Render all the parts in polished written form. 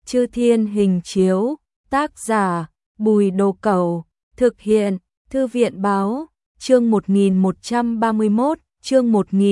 Chư Thiên Hình Chiếu, tác giả Bùi Đồ Cẩu, thực hiện Thư viện Báo, chương 1131, chương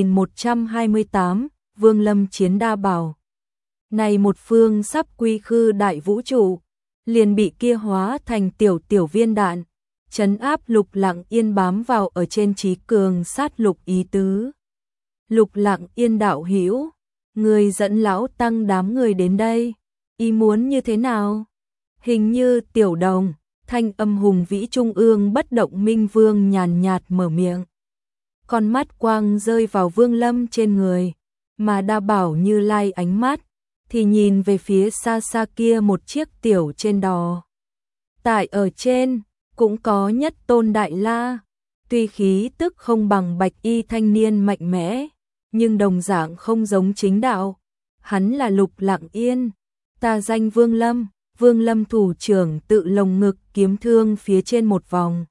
1128, Vương Lâm chiến Đa Bảo. Này một phương sắp quy khư đại vũ trụ, liền bị kia hóa thành tiểu viên đạn, trấn áp Lục Lặng Yên bám vào ở trên trí cường sát lục ý tứ. Lục Lặng Yên đạo hữu, người dẫn lão tăng đám người đến đây, ý muốn như thế nào? Hình như Tiểu Đồng, thanh âm hùng vĩ trung ương bất động minh vương nhàn nhạt mở miệng. Con mắt quang rơi vào Vương Lâm trên người, mà Đa Bảo Như Lai ánh mắt thì nhìn về phía xa xa kia một chiếc tiểu trên đò. Tại ở trên cũng có nhất tôn Đại La, tuy khí tức không bằng bạch y thanh niên mạnh mẽ, nhưng đồng dạng không giống chính đạo. Hắn là Lục Lặng Yên, ta danh Vương Lâm. Vương Lâm thủ trưởng tự lồng ngực kiếm thương phía trên một vòng,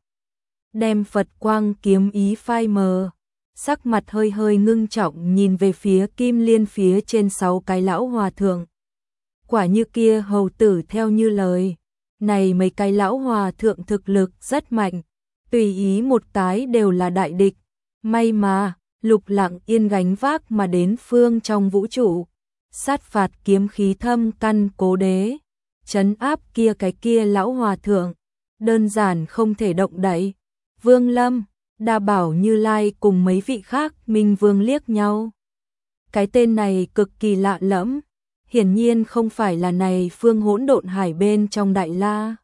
đem Phật quang kiếm ý phai mờ, sắc mặt hơi hơi ngưng trọng nhìn về phía kim liên phía trên 6 cái lão hòa thượng. Quả như kia hầu tử theo như lời, này mấy cái lão hòa thượng thực lực rất mạnh, tùy ý một cái đều là đại địch. May mà Lục Lặng Yên gánh vác mà đến phương trong vũ trụ, sát phạt kiếm khí thâm căn cố đế, trấn áp kia lão hòa thượng, đơn giản không thể động đậy. Vương Lâm, Đa Bảo Như Lai cùng mấy vị khác minh vương liếc nhau. Cái tên này cực kỳ lạ lẫm, hiển nhiên không phải là này phương hỗn độn hải bên trong Đại La.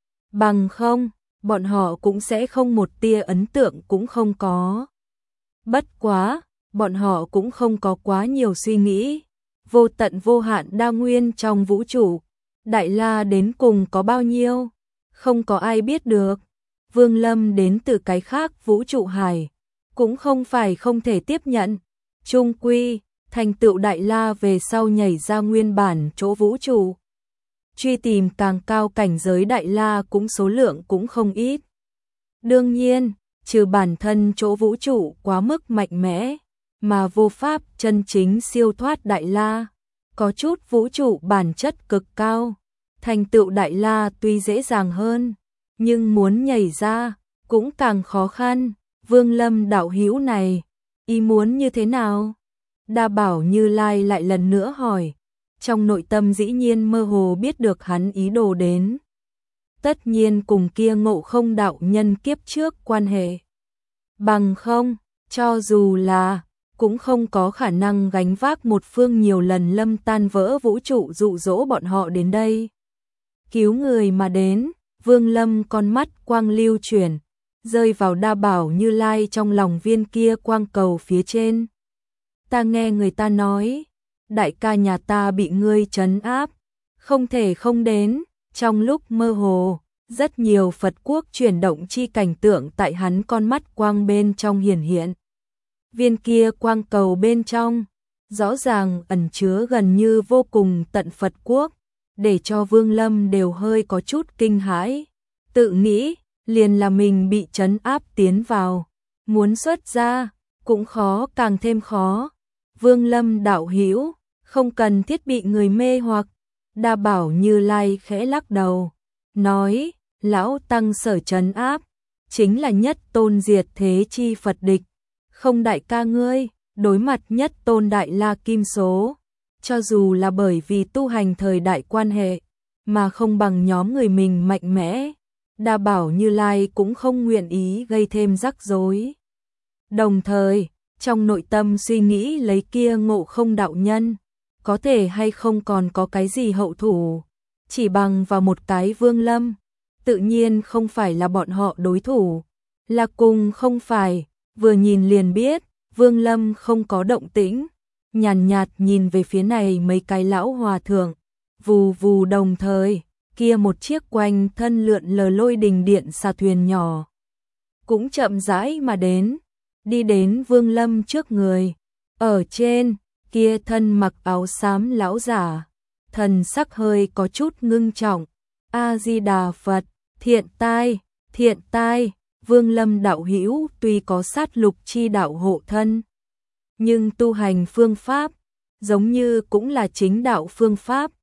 Bằng không, bọn họ cũng sẽ không một tia ấn tượng cũng không có. Bất quá, bọn họ cũng không có quá nhiều suy nghĩ. Vô tận vô hạn đa nguyên trong vũ trụ, Đại La đến cùng có bao nhiêu, không có ai biết được. Vương Lâm đến từ cái khác vũ trụ hải, cũng không phải không thể tiếp nhận. Chung quy, thành tựu Đại La về sau nhảy ra nguyên bản chỗ vũ trụ. Truy tìm càng cao cảnh giới Đại La cũng số lượng cũng không ít. Đương nhiên, trừ bản thân chỗ vũ trụ quá mức mạnh mẽ, mà vô pháp chân chính siêu thoát Đại La. Có chút vũ trụ bản chất cực cao, thành tựu Đại La tuy dễ dàng hơn, nhưng muốn nhảy ra cũng càng khó khăn. Vương Lâm đạo hữu này, ý muốn như thế nào? Đa Bảo Như Lai lại lần nữa hỏi, trong nội tâm dĩ nhiên mơ hồ biết được hắn ý đồ đến. Tất nhiên cùng kia Ngộ Không đạo nhân kiếp trước quan hệ. Bằng không, cho dù là cũng không có khả năng gánh vác một phương nhiều lần lâm tan vỡ vũ trụ dụ dỗ bọn họ đến đây. Cứu người mà đến, Vương Lâm con mắt quang lưu chuyển, rơi vào Đa Bảo Như Lai trong lòng viên kia quang cầu phía trên. Ta nghe người ta nói, đại ca nhà ta bị ngươi trấn áp, không thể không đến. Trong lúc mơ hồ, rất nhiều Phật quốc chuyển động chi cảnh tượng tại hắn con mắt quang bên trong hiển hiện. Viên kia quang cầu bên trong, rõ ràng ẩn chứa gần như vô cùng tận Phật quốc, để cho Vương Lâm đều hơi có chút kinh hãi. Tự nghĩ, liền là mình bị trấn áp tiến vào, muốn xuất ra, cũng khó càng thêm khó. Vương Lâm đạo hữu, không cần thiết bị người mê hoặc. Đa Bảo Như Lai khẽ lắc đầu, nói, lão tăng sở trấn áp, chính là nhất tôn diệt thế chi Phật địch. Không đại ca ngươi, đối mặt nhất tôn Đại La kim số, cho dù là bởi vì tu hành thời đại quan hệ, mà không bằng nhóm người mình mạnh mẽ, Đa Bảo Như Lai cũng không nguyện ý gây thêm rắc rối. Đồng thời, trong nội tâm suy nghĩ lấy kia Ngộ Không đạo nhân, có thể hay không còn có cái gì hậu thủ, chỉ bằng vào một cái Vương Lâm, tự nhiên không phải là bọn họ đối thủ, là cùng không phải. Vừa nhìn liền biết, Vương Lâm không có động tĩnh, nhàn nhạt nhìn về phía này mấy cái lão hòa thượng, vù vù đồng thời, kia một chiếc quanh thân lượn lờ lôi đình điện xà thuyền nhỏ, cũng chậm rãi mà đi đến Vương Lâm trước người. Ở trên, kia thân mặc áo xám lão giả, thần sắc hơi có chút ngưng trọng, A-di-đà Phật, thiện tai. Vương Lâm đạo hữu tuy có sát lục chi đạo hộ thân, nhưng tu hành phương pháp giống như cũng là chính đạo phương pháp,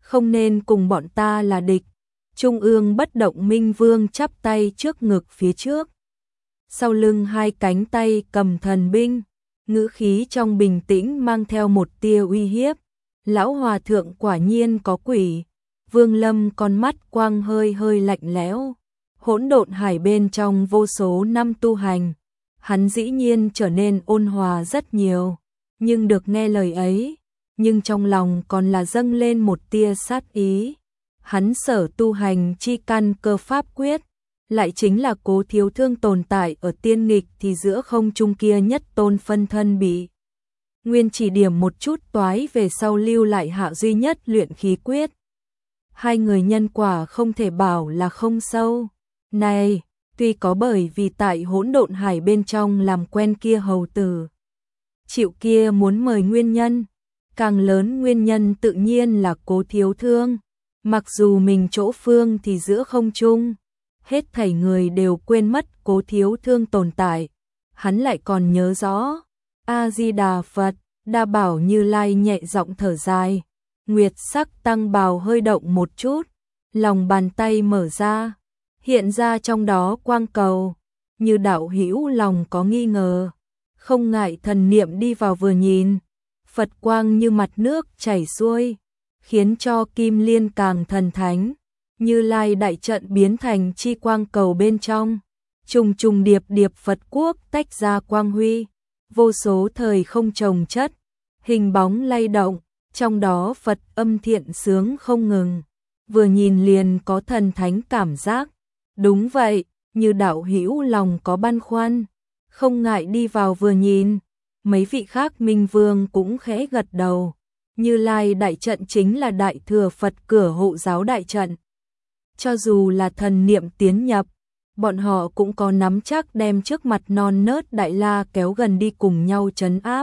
không nên cùng bọn ta là địch. Trung ương bất động minh vương chắp tay trước ngực phía trước. Sau lưng hai cánh tay cầm thần binh, ngữ khí trong bình tĩnh mang theo một tia uy hiếp. Lão hòa thượng quả nhiên có quỷ. Vương Lâm con mắt quang hơi hơi lạnh lẽo. Hỗn độn hải bên trong vô số năm tu hành, hắn dĩ nhiên trở nên ôn hòa rất nhiều, nhưng được nghe lời ấy, nhưng trong lòng còn là dâng lên một tia sát ý. Hắn sở tu hành chi căn cơ pháp quyết, lại chính là Cố Thiếu Thương tồn tại ở tiên nghịch thì giữa không trung kia nhất tôn phân thân bị Nguyên chỉ điểm một chút toái về sau lưu lại Hạo duy nhất luyện khí quyết. Hai người nhân quả không thể bảo là không sâu. Này, tuy có bởi vì tại hỗn độn hải bên trong làm quen kia hầu tử chịu kia muốn mời nguyên nhân, càng lớn nguyên nhân tự nhiên là Cố Thiếu Thương. Mặc dù mình chỗ phương thì giữa không trung, hết thảy người đều quên mất Cố Thiếu Thương tồn tại, hắn lại còn nhớ rõ. A Di Đà Phật. Đa Bảo Như Lai nhẹ giọng thở dài, nguyệt sắc tăng bào hơi động một chút, lòng bàn tay mở ra, hiện ra trong đó quang cầu, như đạo hữu lòng có nghi ngờ, không ngại thần niệm đi vào vừa nhìn, Phật quang như mặt nước chảy xuôi, khiến cho Kim Liên càng thần thánh. Như Lai đại trận biến thành chi quang cầu bên trong, trùng trùng điệp điệp Phật quốc tách ra quang huy, vô số thời không chồng chất, hình bóng lay động, trong đó Phật âm thiện sướng không ngừng, vừa nhìn liền có thần thánh cảm giác. Đúng vậy, như đạo hữu lòng có băn khoăn, không ngại đi vào vừa nhìn. Mấy vị khác minh vương cũng khẽ gật đầu. Như Lai đại trận chính là đại thừa Phật cửa hộ giáo đại trận. Cho dù là thần niệm tiến nhập, bọn họ cũng có nắm chắc đem trước mặt non nớt Đại La kéo gần đi cùng nhau trấn áp.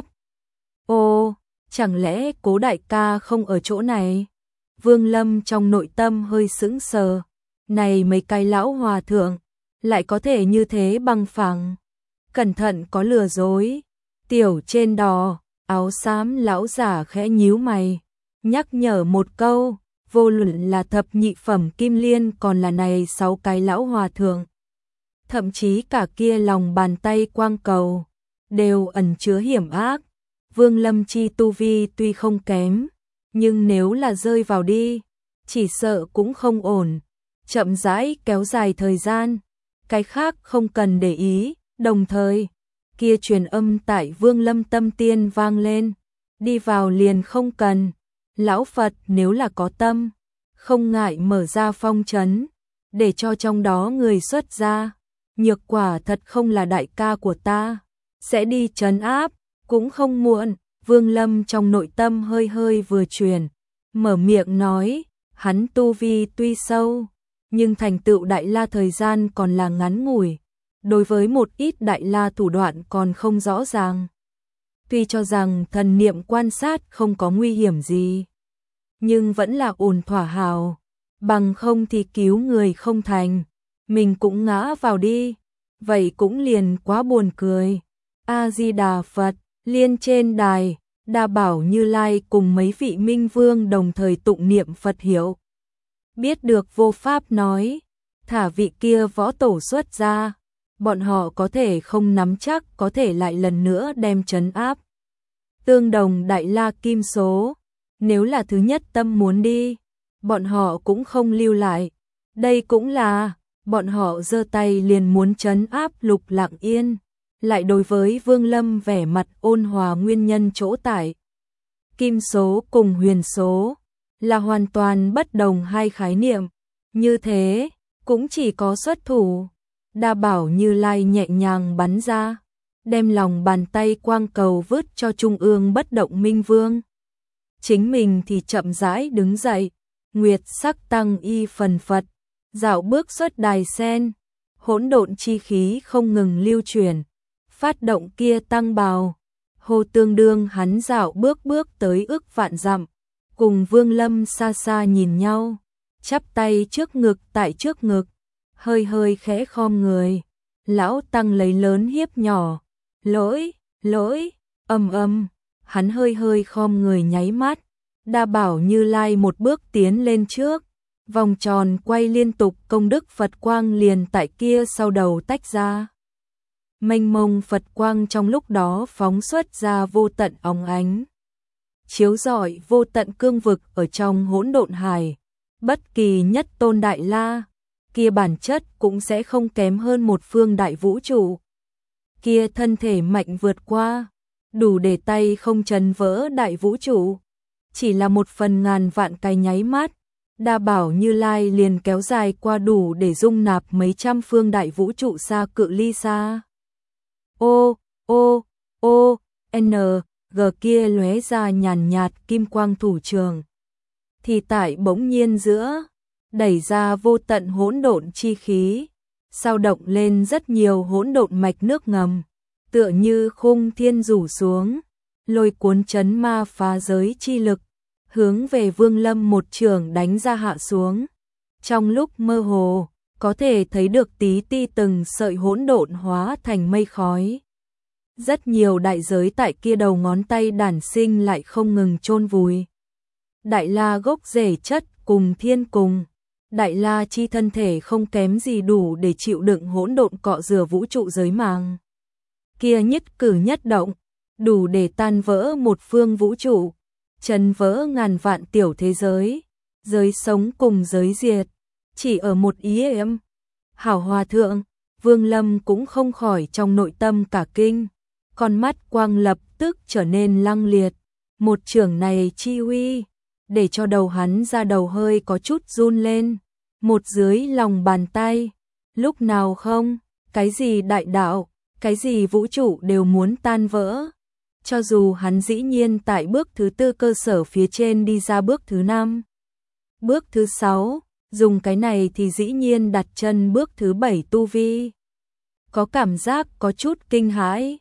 Ô, chẳng lẽ Cố đại ca không ở chỗ này? Vương Lâm trong nội tâm hơi sững sờ. Này mấy cái lão hòa thượng, lại có thể như thế bằng phẳng. Cẩn thận có lừa dối. Tiểu trên đò, áo xám lão giả khẽ nhíu mày, nhắc nhở một câu, vô luận là thập nhị phẩm Kim Liên còn là này 6 cái lão hòa thượng. Thậm chí cả kia lòng bàn tay quang cầu, đều ẩn chứa hiểm ác. Vương Lâm chi tu vi tuy không kém, nhưng nếu là rơi vào đi, chỉ sợ cũng không ổn. Chậm rãi kéo dài thời gian, cái khác không cần để ý, đồng thời, kia truyền âm tại Vương Lâm tâm tiên vang lên, đi vào liền không cần. Lão Phật nếu là có tâm, không ngại mở ra phong trấn, để cho trong đó người xuất ra. Nhược quả thật không là đại ca của ta, sẽ đi trấn áp, cũng không muộn. Vương Lâm trong nội tâm hơi hơi vừa chuyển, mở miệng nói, hắn tu vi tuy sâu, nhưng thành tựu Đại La thời gian còn là ngắn ngủi, đối với một ít Đại La thủ đoạn còn không rõ ràng. Tuy cho rằng thần niệm quan sát không có nguy hiểm gì, nhưng vẫn là ổn thỏa hào, bằng không thì cứu người không thành, mình cũng ngã vào đi, vậy cũng liền quá buồn cười. A Di Đà Phật. Liên trên đài, Đa Bảo Như Lai cùng mấy vị minh vương đồng thời tụng niệm Phật hiệu. Biết được vô pháp nói, thả vị kia võ tổ xuất ra, bọn họ có thể không nắm chắc có thể lại lần nữa đem trấn áp. Tương đồng Đại La Kim số, nếu là thứ nhất tâm muốn đi, bọn họ cũng không lưu lại. Đây cũng là, bọn họ giơ tay liền muốn trấn áp Lục Lặng Yên. Lại đối với Vương Lâm vẻ mặt ôn hòa nguyên nhân chỗ tại. Kim số cùng huyền số là hoàn toàn bất đồng hai khái niệm, như thế cũng chỉ có xuất thủ. Đa Bảo Như Lai nhẹ nhàng bắn ra, đem lòng bàn tay quang cầu vứt cho Trung ương bất động minh vương. Chính mình thì chậm rãi đứng dậy, nguyệt sắc tăng y phần phật, dạo bước xuất đài sen, hỗn độn chi khí không ngừng lưu chuyển. Phát động kia tăng bào, hồ tương đương hắn dạo bước bước tới ước vạn dặm, cùng Vương Lâm xa xa nhìn nhau, chắp tay trước ngực tại trước ngực, hơi hơi khẽ khom người. Lão tăng lấy lớn hiếp nhỏ, lỗi, lỗi, hắn hơi hơi khom người nháy mắt, Đa Bảo Như Lai một bước tiến lên trước, vòng tròn quay liên tục, công đức Phật quang liền tại kia sau đầu tách ra. Mênh mông Phật quang trong lúc đó phóng xuất ra vô tận óng ánh, chiếu rọi vô tận cương vực ở trong hỗn độn hải. Bất kỳ nhất tôn Đại La kia bản chất cũng sẽ không kém hơn một phương đại vũ trụ. Kia thân thể mạnh vượt qua, đủ để tay không chấn vỡ đại vũ trụ. Chỉ là một phần ngàn vạn cái nháy mắt, Đa Bảo Như Lai liền kéo dài qua đủ để dung nạp mấy trăm phương đại vũ trụ xa cự ly xa. N, G kia lóe ra nhàn nhạt kim quang thủ trường. Thì tại bỗng nhiên giữa, đẩy ra vô tận hỗn độn chi khí, sao động lên rất nhiều hỗn độn mạch nước ngầm, tựa như khung thiên rủ xuống, lôi cuốn chấn ma phá giới chi lực, hướng về Vương Lâm một trường đánh ra hạ xuống. Trong lúc mơ hồ, có thể thấy được tí ti từng sợi hỗn độn hóa thành mây khói. Rất nhiều đại giới tại kia đầu ngón tay đản sinh lại không ngừng chôn vùi. Đại La gốc rễ chất cùng thiên cùng, Đại La chi thân thể không kém gì đủ để chịu đựng hỗn độn cọ rửa vũ trụ giới màng. Kia nhất cử nhất động, đủ để tan vỡ một phương vũ trụ, chấn vỡ ngàn vạn tiểu thế giới, giới sống cùng giới diệt, chỉ ở một ý êm. Hảo Hòa Thượng, Vương Lâm cũng không khỏi trong nội tâm cả kinh, con mắt quang lập tức trở nên lăng liệt. Một chưởng này chi uy, để cho đầu hắn ra đầu hơi có chút run lên. Một dưới lòng bàn tay, lúc nào không, cái gì đại đạo, cái gì vũ trụ đều muốn tan vỡ. Cho dù hắn dĩ nhiên tại bước thứ 4 cơ sở phía trên đi ra bước thứ 5, bước thứ 6, dùng cái này thì dĩ nhiên đặt chân bước thứ 7 tu vi. Có cảm giác có chút kinh hãi.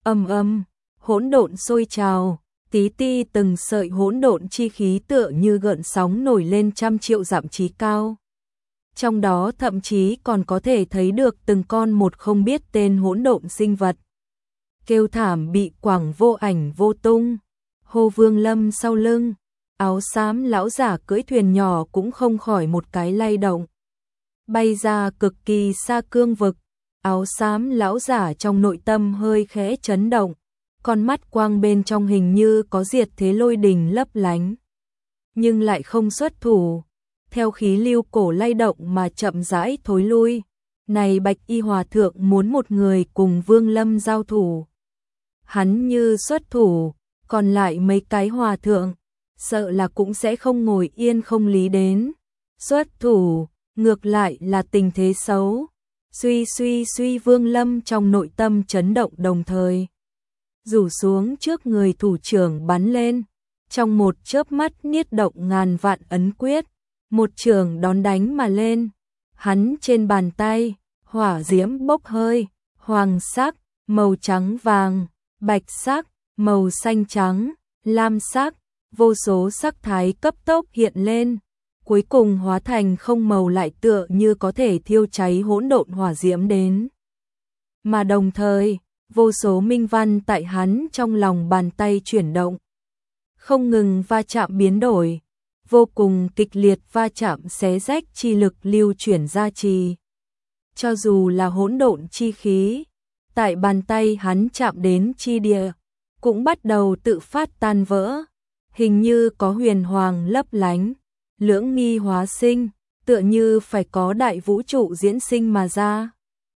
Hỗn độn sôi trào, tí ti từng sợi hỗn độn chi khí tựa như gợn sóng nổi lên trăm triệu dặm chí cao. Trong đó thậm chí còn có thể thấy được từng con một không biết tên hỗn độn sinh vật. Kêu thảm bị quẳng vô ảnh vô tung. Hồ Vương Lâm sau lưng, áo xám lão giả cưỡi thuyền nhỏ cũng không khỏi một cái lay động. Bay ra cực kỳ xa cương vực, áo xám lão giả trong nội tâm hơi khẽ chấn động, con mắt quang bên trong hình như có diệt thế lôi đình lấp lánh, nhưng lại không xuất thủ, theo khí lưu cổ lay động mà chậm rãi thối lui. Này Bạch Y Hòa Thượng muốn một người cùng Vương Lâm giao thủ. Hắn như xuất thủ, còn lại mấy cái hòa thượng, sợ là cũng sẽ không ngồi yên không lý đến. Xuất thủ, ngược lại là tình thế xấu. Suy Vương Lâm trong nội tâm chấn động đồng thời. Rủ xuống trước người thủ trưởng bắn lên. Trong một chớp mắt niết động ngàn vạn ấn quyết. Một trường đón đánh mà lên. Hắn trên bàn tay, hỏa diễm bốc hơi, hoàng sắc, màu trắng vàng, bạch sắc, màu xanh trắng, lam sắc, vô số sắc thái cấp tốc hiện lên, cuối cùng hóa thành không màu lại tựa như có thể thiêu cháy hỗn độn hỏa diễm đến. Mà đồng thời, vô số minh văn tại hắn trong lòng bàn tay chuyển động, không ngừng va chạm biến đổi, vô cùng kịch liệt va chạm xé rách chi lực lưu chuyển ra trì. Cho dù là hỗn độn chi khí, tại bàn tay hắn chạm đến chi địa, cũng bắt đầu tự phát tan vỡ, hình như có huyền hoàng lấp lánh, lưỡng nghi hóa sinh, tựa như phải có đại vũ trụ diễn sinh mà ra.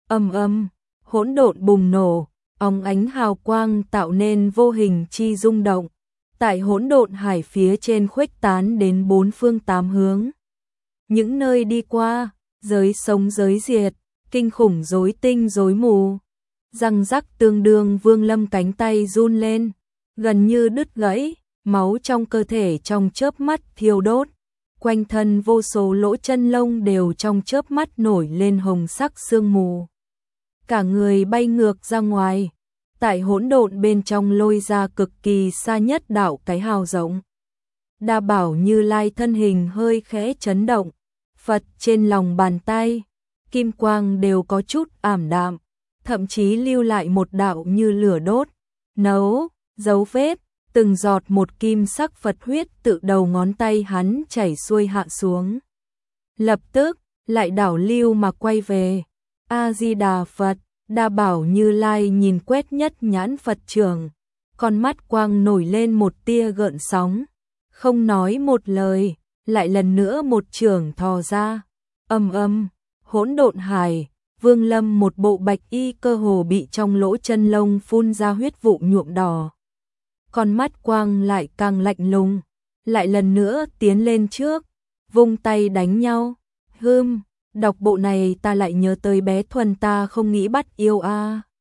Hỗn độn bùng nổ, óng ánh hào quang tạo nên vô hình chi rung động, tại hỗn độn hải phía trên khuếch tán đến bốn phương tám hướng. Những nơi đi qua, giới sống giới diệt, kinh khủng rối tinh rối mù. Răng rắc tương đương Vương Lâm cánh tay run lên, gần như đứt gãy, máu trong cơ thể trong chớp mắt thiêu đốt, quanh thân vô số lỗ chân lông đều trong chớp mắt nổi lên hồng sắc sương mù. Cả người bay ngược ra ngoài, tại hỗn độn bên trong lôi ra cực kỳ xa nhất đạo cái hào rộng. Đa Bảo Như Lai thân hình hơi khẽ chấn động, Phật trên lòng bàn tay, kim quang đều có chút ảm đạm, thậm chí lưu lại một đạo như lửa đốt, nấu, dấu vết, từng giọt một kim sắc Phật huyết tự đầu ngón tay hắn chảy xuôi hạ xuống. Lập tức, lại đảo lưu mà quay về. A-di-đà Phật, Đa Bảo Như Lai nhìn quét nhất nhãn Phật trưởng, con mắt quang nổi lên một tia gợn sóng, không nói một lời, lại lần nữa một chưởng thò ra. Hỗn độn hải, Vương Lâm một bộ bạch y cơ hồ bị trong lỗ chân lông phun ra huyết vụ nhuộm đỏ. Con mắt quang lại càng lạnh lùng, lại lần nữa tiến lên trước, vung tay đánh nhau. Đọc bộ này ta lại nhớ tới bé Thuần ta không nghĩ bắt yêu a.